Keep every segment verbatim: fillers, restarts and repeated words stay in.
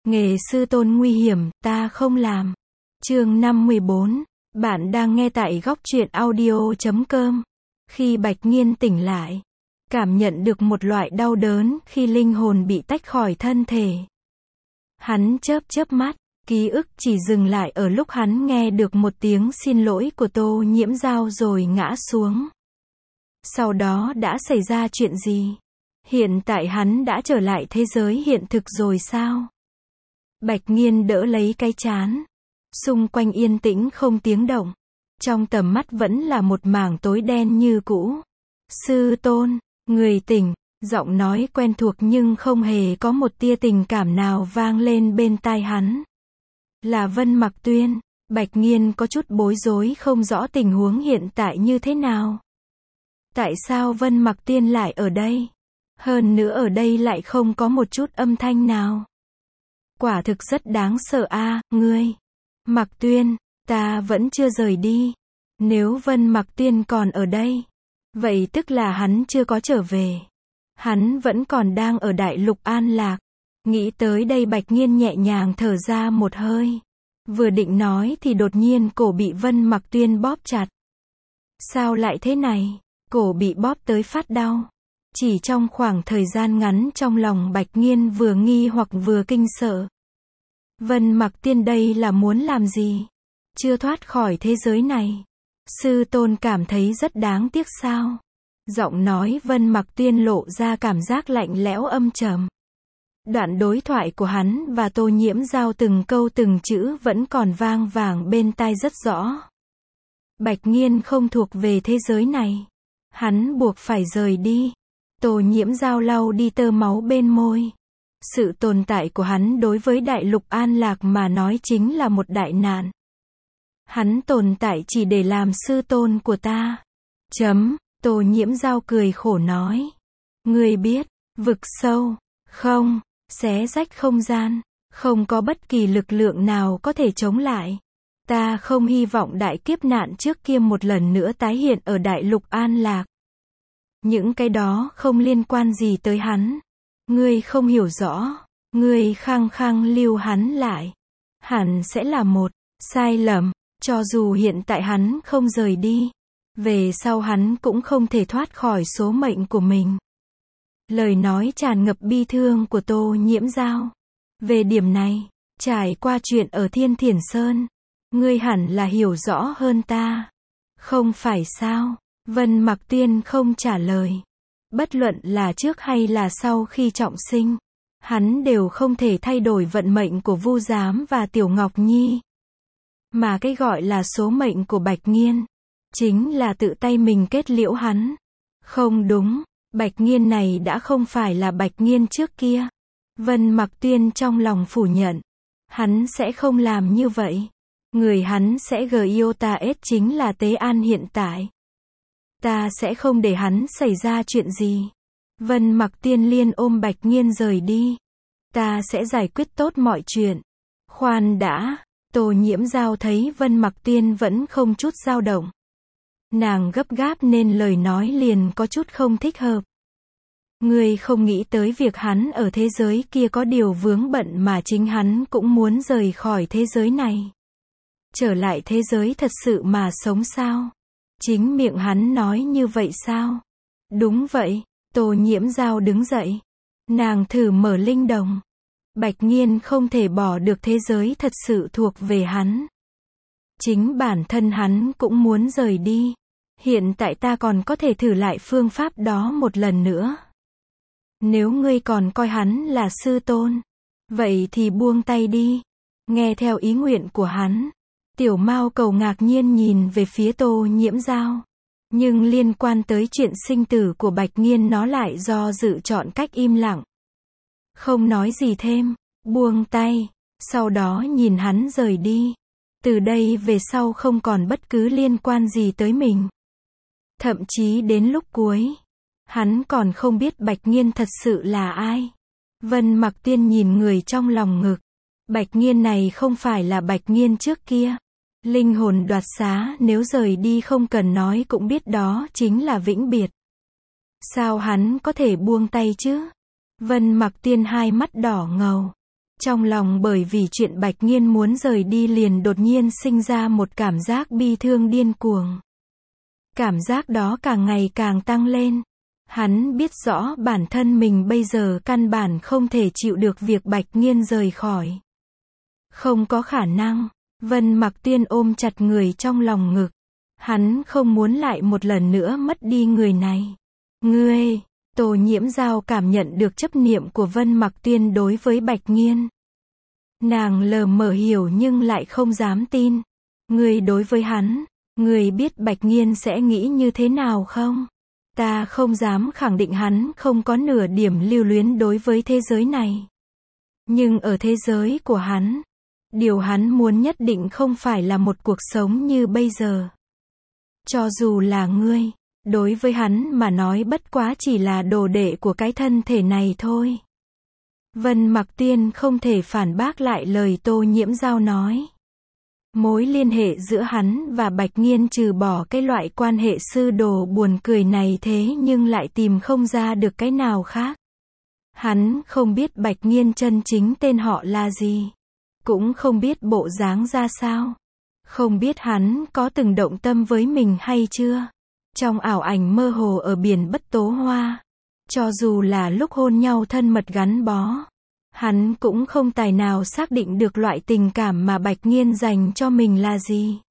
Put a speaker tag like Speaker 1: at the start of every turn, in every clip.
Speaker 1: Nghề sư tôn nguy hiểm, ta không làm. Chương năm mươi bốn. Bạn đang nghe tại góc truyện audio chấm com. Khi Bạch Nghiên tỉnh lại, cảm nhận được một loại đau đớn khi linh hồn bị tách khỏi thân thể. Hắn chớp chớp mắt, ký ức chỉ dừng lại ở lúc hắn nghe được một tiếng xin lỗi của Tô Nhiễm Giao rồi ngã xuống. Sau đó đã xảy ra chuyện gì? Hiện tại hắn đã trở lại thế giới hiện thực rồi sao? Bạch Nghiên đỡ lấy cái trán. Xung quanh yên tĩnh không tiếng động. Trong tầm mắt vẫn là một mảng tối đen như cũ. Sư tôn, người tỉnh, giọng nói quen thuộc nhưng không hề có một tia tình cảm nào vang lên bên tai hắn. Là Vân Mặc Tuyên. Bạch Nghiên có chút bối rối không rõ tình huống hiện tại như thế nào. Tại sao Vân Mặc Tuyên lại ở đây? Hơn nữa ở đây lại không có một chút âm thanh nào. Quả thực rất đáng sợ a, à, ngươi. Mặc Tuyên, ta vẫn chưa rời đi. Nếu Vân Mặc Tuyên còn ở đây, vậy tức là hắn chưa có trở về. Hắn vẫn còn đang ở Đại Lục An Lạc. Nghĩ tới đây Bạch Nghiên nhẹ nhàng thở ra một hơi. Vừa định nói thì đột nhiên cổ bị Vân Mặc Tuyên bóp chặt. Sao lại thế này? Cổ bị bóp tới phát đau. Chỉ trong khoảng thời gian ngắn trong lòng Bạch Nghiên vừa nghi hoặc vừa kinh sợ. Vân Mặc Tuyên đây là muốn làm gì? Chưa thoát khỏi thế giới này. Sư tôn cảm thấy rất đáng tiếc sao? Giọng nói Vân Mặc Tuyên lộ ra cảm giác lạnh lẽo âm trầm. Đoạn đối thoại của hắn và Tô Nhiễm Giao từng câu từng chữ vẫn còn vang vàng bên tai rất rõ. Bạch Nghiên không thuộc về thế giới này. Hắn buộc phải rời đi. Tô Nhiễm Giao lau đi tơ máu bên môi. Sự tồn tại của hắn đối với Đại Lục An Lạc mà nói chính là một đại nạn. Hắn tồn tại chỉ để làm sư tôn của ta. Chấm, Tô Nhiễm Giao cười khổ nói. Ngươi biết, vực sâu, không, xé rách không gian, không có bất kỳ lực lượng nào có thể chống lại. Ta không hy vọng đại kiếp nạn trước kia một lần nữa tái hiện ở Đại Lục An Lạc. Những cái đó không liên quan gì tới hắn. Ngươi không hiểu rõ. Ngươi khăng khăng lưu hắn lại. Hẳn sẽ là một sai lầm. Cho dù hiện tại hắn không rời đi, về sau hắn cũng không thể thoát khỏi số mệnh của mình. Lời nói tràn ngập bi thương của Tô Nhiễm Giao. Về điểm này, trải qua chuyện ở Thiên Thiển Sơn, ngươi hẳn là hiểu rõ hơn ta. Không phải sao? Vân Mặc Tuyên không trả lời. Bất luận là trước hay là sau khi trọng sinh, hắn đều không thể thay đổi vận mệnh của Vu Giám và Tiểu Ngọc Nhi. Mà cái gọi là số mệnh của Bạch Nghiên, chính là tự tay mình kết liễu hắn. Không đúng, Bạch Nghiên này đã không phải là Bạch Nghiên trước kia. Vân Mặc Tuyên trong lòng phủ nhận. Hắn sẽ không làm như vậy. Người hắn sẽ Giota-S chính là Tế An hiện tại. Ta sẽ không để hắn xảy ra chuyện gì. Vân Mặc Tuyên liên ôm Bạch Nghiên rời đi. Ta sẽ giải quyết tốt mọi chuyện. Khoan đã. Tô Nhiễm Giao thấy Vân Mặc Tuyên vẫn không chút dao động. Nàng gấp gáp nên lời nói liền có chút không thích hợp. Ngươi không nghĩ tới việc hắn ở thế giới kia có điều vướng bận mà chính hắn cũng muốn rời khỏi thế giới này. Trở lại thế giới thật sự mà sống sao? Chính miệng hắn nói như vậy sao? Đúng vậy. Tô Nhiễm Giao đứng dậy. Nàng thử mở linh đồng. Bạch Nghiên không thể bỏ được thế giới thật sự thuộc về hắn. Chính bản thân hắn cũng muốn rời đi. Hiện tại ta còn có thể thử lại phương pháp đó một lần nữa. Nếu ngươi còn coi hắn là sư tôn, vậy thì buông tay đi. Nghe theo ý nguyện của hắn. Tiểu Mao Cầu ngạc nhiên nhìn về phía Tô Nhiễm Giao. Nhưng liên quan tới chuyện sinh tử của Bạch Nghiên nó lại do dự chọn cách im lặng. Không nói gì thêm, buông tay, sau đó nhìn hắn rời đi. Từ đây về sau không còn bất cứ liên quan gì tới mình. Thậm chí đến lúc cuối, hắn còn không biết Bạch Nghiên thật sự là ai. Vân Mặc Tuyên nhìn người trong lòng ngực. Bạch Nghiên này không phải là Bạch Nghiên trước kia. Linh hồn đoạt xá nếu rời đi không cần nói cũng biết đó chính là vĩnh biệt. Sao hắn có thể buông tay chứ? Vân Mặc Tuyên hai mắt đỏ ngầu. Trong lòng bởi vì chuyện Bạch Nghiên muốn rời đi liền đột nhiên sinh ra một cảm giác bi thương điên cuồng. Cảm giác đó càng ngày càng tăng lên. Hắn biết rõ bản thân mình bây giờ căn bản không thể chịu được việc Bạch Nghiên rời khỏi. Không có khả năng. Vân Mặc Tuyên ôm chặt người trong lòng ngực. Hắn không muốn lại một lần nữa mất đi người này. Ngươi, Tô Nhiễm Dao cảm nhận được chấp niệm của Vân Mặc Tuyên đối với Bạch Nghiên. Nàng lờ mờ hiểu nhưng lại không dám tin. Ngươi đối với hắn, ngươi biết Bạch Nghiên sẽ nghĩ như thế nào không? Ta không dám khẳng định hắn không có nửa điểm lưu luyến đối với thế giới này. Nhưng ở thế giới của hắn, điều hắn muốn nhất định không phải là một cuộc sống như bây giờ. Cho dù là ngươi, đối với hắn mà nói bất quá chỉ là đồ đệ của cái thân thể này thôi. Vân Mặc Tuyên không thể phản bác lại lời Tô Nhiễm Dao nói. Mối liên hệ giữa hắn và Bạch Nghiên trừ bỏ cái loại quan hệ sư đồ buồn cười này thế nhưng lại tìm không ra được cái nào khác. Hắn không biết Bạch Nghiên chân chính tên họ là gì. Cũng không biết bộ dáng ra sao. Không biết hắn có từng động tâm với mình hay chưa. Trong ảo ảnh mơ hồ ở biển Bất Tố Hoa, cho dù là lúc hôn nhau thân mật gắn bó, hắn cũng không tài nào xác định được loại tình cảm mà Bạch Nghiên dành cho mình là gì.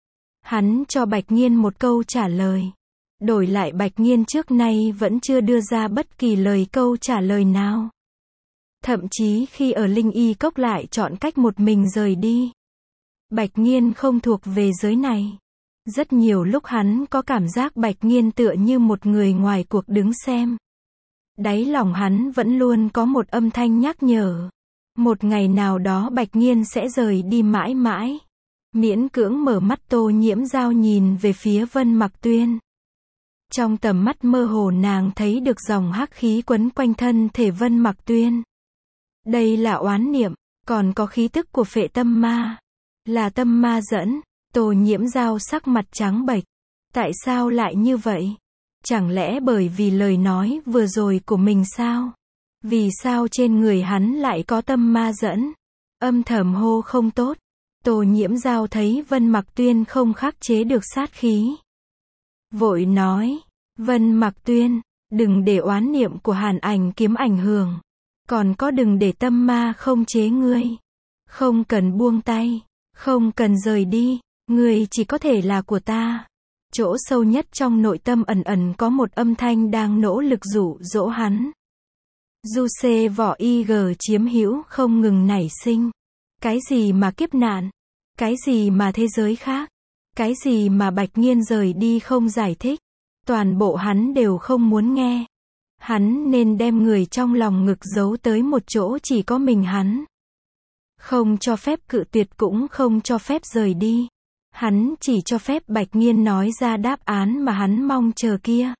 Speaker 1: Hắn cho Bạch Nghiên một câu trả lời. Đổi lại Bạch Nghiên trước nay vẫn chưa đưa ra bất kỳ lời câu trả lời nào. Thậm chí khi ở Linh Y Cốc lại chọn cách một mình rời đi. Bạch Nghiên không thuộc về giới này. Rất nhiều lúc hắn có cảm giác Bạch Nghiên tựa như một người ngoài cuộc đứng xem. Đáy lòng hắn vẫn luôn có một âm thanh nhắc nhở. Một ngày nào đó Bạch Nghiên sẽ rời đi mãi mãi. Miễn cưỡng mở mắt Tô Nhiễm Dao nhìn về phía Vân Mặc Tuyên. Trong tầm mắt mơ hồ nàng thấy được dòng hắc khí quấn quanh thân thể Vân Mặc Tuyên. Đây là oán niệm, còn có khí tức của phệ tâm ma. Là tâm ma dẫn. Tô Nhiễm Dao sắc mặt trắng bệch. Tại sao lại như vậy? Chẳng lẽ bởi vì lời nói vừa rồi của mình sao? Vì sao trên người hắn lại có tâm ma dẫn? Âm thầm hô không tốt. Tô Nhiễm Dao thấy Vân Mặc Tuyên không khắc chế được sát khí. Vội nói, Vân Mặc Tuyên, đừng để oán niệm của Hàn Ảnh kiếm ảnh hưởng. Còn có đừng để tâm ma không chế ngươi. Không cần buông tay. Không cần rời đi. Ngươi chỉ có thể là của ta. Chỗ sâu nhất trong nội tâm ẩn ẩn có một âm thanh đang nỗ lực dụ dỗ hắn. Du xê vỏ y gờ chiếm hữu không ngừng nảy sinh. Cái gì mà kiếp nạn? Cái gì mà thế giới khác? Cái gì mà Bạch Nghiên rời đi không giải thích? Toàn bộ hắn đều không muốn nghe. Hắn nên đem người trong lòng ngực giấu tới một chỗ chỉ có mình hắn. Không cho phép cự tuyệt cũng không cho phép rời đi. Hắn chỉ cho phép Bạch Nghiên nói ra đáp án mà hắn mong chờ kia.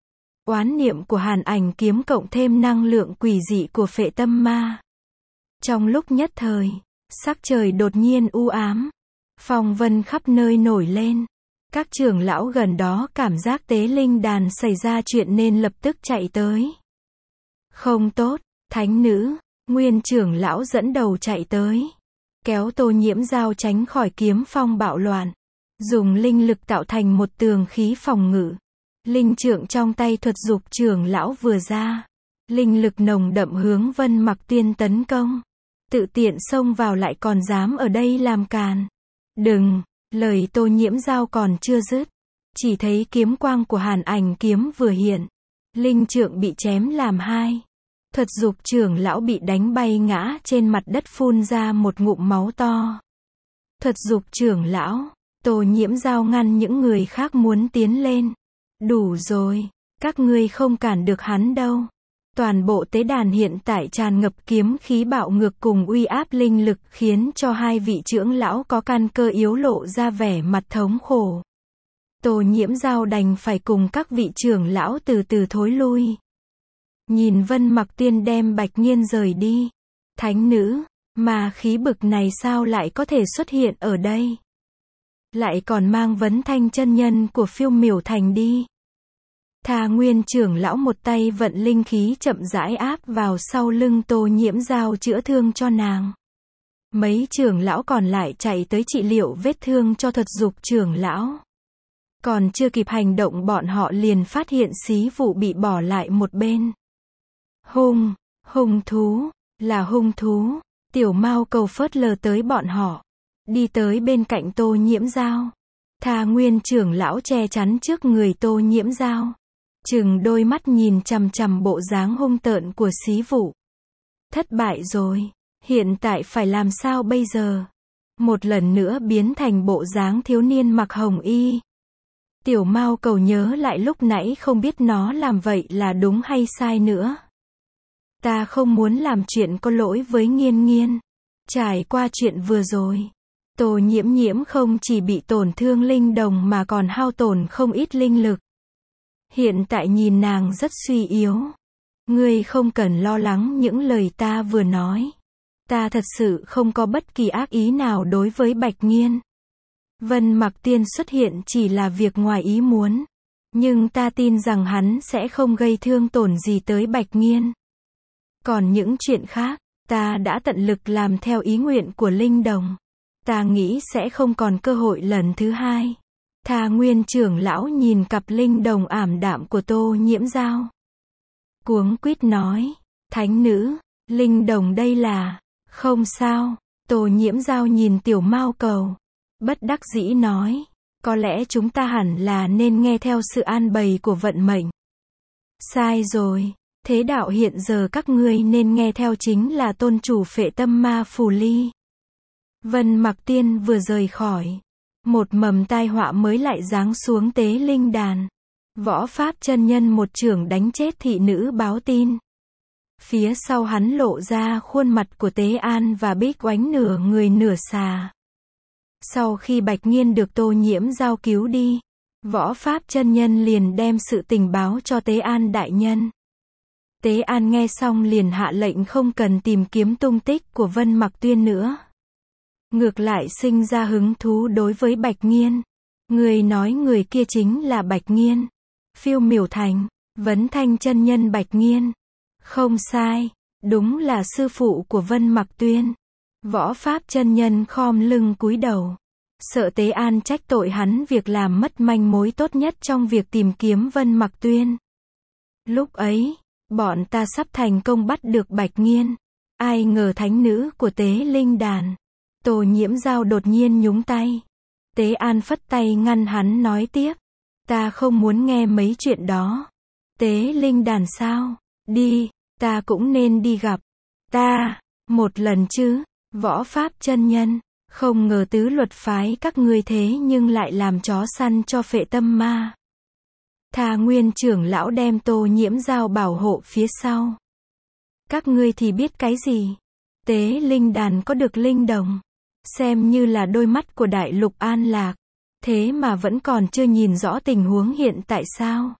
Speaker 1: Oán niệm của Hàn Ảnh kiếm cộng thêm năng lượng quỷ dị của phệ tâm ma. Trong lúc nhất thời, sắc trời đột nhiên u ám. Phong vân khắp nơi nổi lên. Các trưởng lão gần đó cảm giác tế linh đàn xảy ra chuyện nên lập tức chạy tới. Không tốt, thánh nữ, Nguyên trưởng lão dẫn đầu chạy tới. Kéo Tô Nhiễm Dao tránh khỏi kiếm phong bạo loạn. Dùng linh lực tạo thành một tường khí phòng ngự. Linh trượng trong tay thuật dục trưởng lão vừa ra. Linh lực nồng đậm hướng Vân Mặc Tuyên tấn công. Tự tiện xông vào lại còn dám ở đây làm càn. Đừng, lời Tô Nhiễm Dao còn chưa dứt. Chỉ thấy kiếm quang của Hàn Ảnh kiếm vừa hiện. Linh trượng bị chém làm hai. Thuật dục trưởng lão bị đánh bay ngã trên mặt đất phun ra một ngụm máu to. Thuật dục trưởng lão, Tô Nhiễm Dao ngăn những người khác muốn tiến lên. Đủ rồi, các ngươi không cản được hắn đâu. Toàn bộ tế đàn hiện tại tràn ngập kiếm khí bạo ngược cùng uy áp linh lực khiến cho hai vị trưởng lão có căn cơ yếu lộ ra vẻ mặt thống khổ. Tô Nhiễm Dao đành phải cùng các vị trưởng lão từ từ thối lui. Nhìn Vân Mặc Tuyên đem Bạch Nghiên rời đi. Thánh nữ, mà khí bực này sao lại có thể xuất hiện ở đây? Lại còn mang vấn thanh chân nhân của Phiêu Miểu Thành đi. Tha Nguyên trưởng lão một tay vận linh khí chậm rãi áp vào sau lưng Tô Nhiễm Dao chữa thương cho nàng. Mấy trưởng lão còn lại chạy tới trị liệu vết thương cho Thuật Dục trưởng lão. Còn chưa kịp hành động bọn họ liền phát hiện xí vụ bị bỏ lại một bên. Hung, hung thú, là hung thú. Tiểu Mao Cầu phớt lờ tới bọn họ. Đi tới bên cạnh Tô Nhiễm Dao. Tha Nguyên trưởng lão che chắn trước người Tô Nhiễm Dao. Chừng đôi mắt nhìn chằm chằm bộ dáng hung tợn của xí vụ. Thất bại rồi. Hiện tại phải làm sao bây giờ? Một lần nữa biến thành bộ dáng thiếu niên mặc hồng y. Tiểu Mao Cầu nhớ lại lúc nãy không biết nó làm vậy là đúng hay sai nữa. Ta không muốn làm chuyện có lỗi với Nghiên Nghiên. Trải qua chuyện vừa rồi, Tô Nhiễm Nhiễm không chỉ bị tổn thương linh đồng mà còn hao tổn không ít linh lực. Hiện tại nhìn nàng rất suy yếu. Ngươi không cần lo lắng những lời ta vừa nói. Ta thật sự không có bất kỳ ác ý nào đối với Bạch Nghiên. Vân Mặc Tiên xuất hiện chỉ là việc ngoài ý muốn. Nhưng ta tin rằng hắn sẽ không gây thương tổn gì tới Bạch Nghiên. Còn những chuyện khác, ta đã tận lực làm theo ý nguyện của linh đồng. Ta nghĩ sẽ không còn cơ hội lần thứ hai. Tha Nguyên trưởng lão nhìn cặp linh đồng ảm đạm của Tô Nhiễm Dao. Cuống quýt nói, thánh nữ, linh đồng đây là, không sao. Tô Nhiễm Dao nhìn Tiểu Mao Cầu. Bất đắc dĩ nói, có lẽ chúng ta hẳn là nên nghe theo sự an bày của vận mệnh. Sai rồi, thế đạo hiện giờ các ngươi nên nghe theo chính là tôn chủ Phệ Tâm Ma Phù Ly. Vân Mặc Tiên vừa rời khỏi, một mầm tai họa mới lại giáng xuống Tế Linh Đàn. Võ Pháp chân nhân một chưởng đánh chết thị nữ báo tin. Phía sau hắn lộ ra khuôn mặt của Tế An và Bích Oánh nửa người nửa xà. Sau khi Bạch Nghiên được Tô Nhiễm Dao cứu đi, Võ Pháp chân nhân liền đem sự tình báo cho Tế An đại nhân. Tế An nghe xong liền hạ lệnh không cần tìm kiếm tung tích của Vân Mặc Tuyên nữa. Ngược lại sinh ra hứng thú đối với Bạch Nghiên. Người nói người kia chính là Bạch Nghiên. Phiêu Miểu Thành, Vấn Thanh chân nhân Bạch Nghiên. Không sai, đúng là sư phụ của Vân Mặc Tuyên. Võ Pháp chân nhân khom lưng cúi đầu. Sợ Tế An trách tội hắn việc làm mất manh mối tốt nhất trong việc tìm kiếm Vân Mặc Tuyên. Lúc ấy, bọn ta sắp thành công bắt được Bạch Nghiên. Ai ngờ thánh nữ của Tế Linh Đàn, Tô Nhiễm Dao đột nhiên nhúng tay. Tế An phất tay ngăn hắn nói tiếp. Ta không muốn nghe mấy chuyện đó. Tế Linh Đàn sao? Đi, ta cũng nên đi gặp. Ta, một lần chứ. Võ Pháp chân nhân, không ngờ tứ luật phái các ngươi thế nhưng lại làm chó săn cho Phệ Tâm Ma. Tha Nguyên trưởng lão đem Tô Nhiễm Dao bảo hộ phía sau. Các ngươi thì biết cái gì? Tế Linh Đàn có được linh đồng, xem như là đôi mắt của Đại Lục An Lạc, thế mà vẫn còn chưa nhìn rõ tình huống hiện tại sao?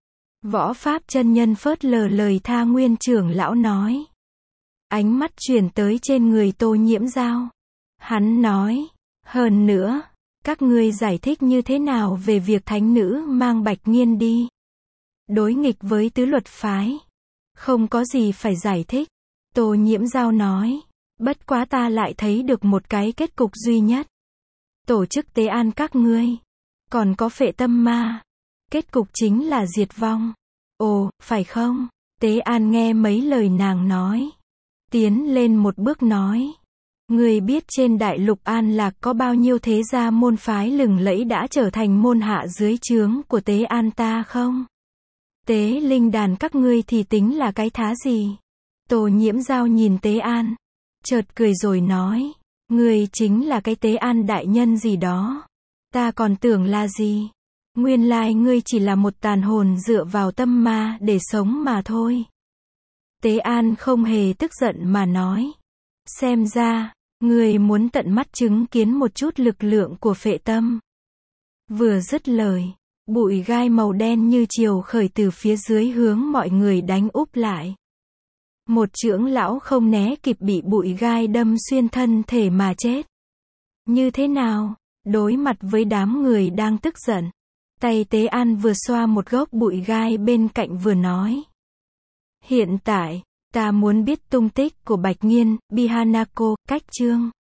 Speaker 1: Võ Pháp chân nhân phớt lờ lời Tha Nguyên trưởng lão nói. Ánh mắt chuyển tới trên người Tô Nhiễm Dao. Hắn nói, hơn nữa, các ngươi giải thích như thế nào về việc thánh nữ mang Bạch Nghiên đi? Đối nghịch với tứ luật phái. Không có gì phải giải thích. Tô Nhiễm Dao nói, bất quá ta lại thấy được một cái kết cục duy nhất. Tổ chức tế an các ngươi, còn có Phệ Tâm Ma. Kết cục chính là diệt vong. Ồ, phải không? Tế An nghe mấy lời nàng nói. Tiến lên một bước nói. Người biết trên Đại Lục An Lạc có bao nhiêu thế gia môn phái lừng lẫy đã trở thành môn hạ dưới trướng của Tế An ta không? Tế Linh Đàn các ngươi thì tính là cái thá gì? Tô Nhiễm Dao nhìn Tế An, chợt cười rồi nói. Người chính là cái Tế An đại nhân gì đó. Ta còn tưởng là gì? Nguyên lai ngươi chỉ là một tàn hồn dựa vào tâm ma để sống mà thôi. Tế An không hề tức giận mà nói. Xem ra, ngươi muốn tận mắt chứng kiến một chút lực lượng của Phệ Tâm. Vừa dứt lời, bụi gai màu đen như chiều khởi từ phía dưới hướng mọi người đánh úp lại. Một trưởng lão không né kịp bị bụi gai đâm xuyên thân thể mà chết. Như thế nào? Đối mặt với đám người đang tức giận, Tay Tế An vừa xoa một gốc bụi gai bên cạnh vừa nói. Hiện tại, ta muốn biết tung tích của Bạch Nghiên, Bi Hanako, cách chương.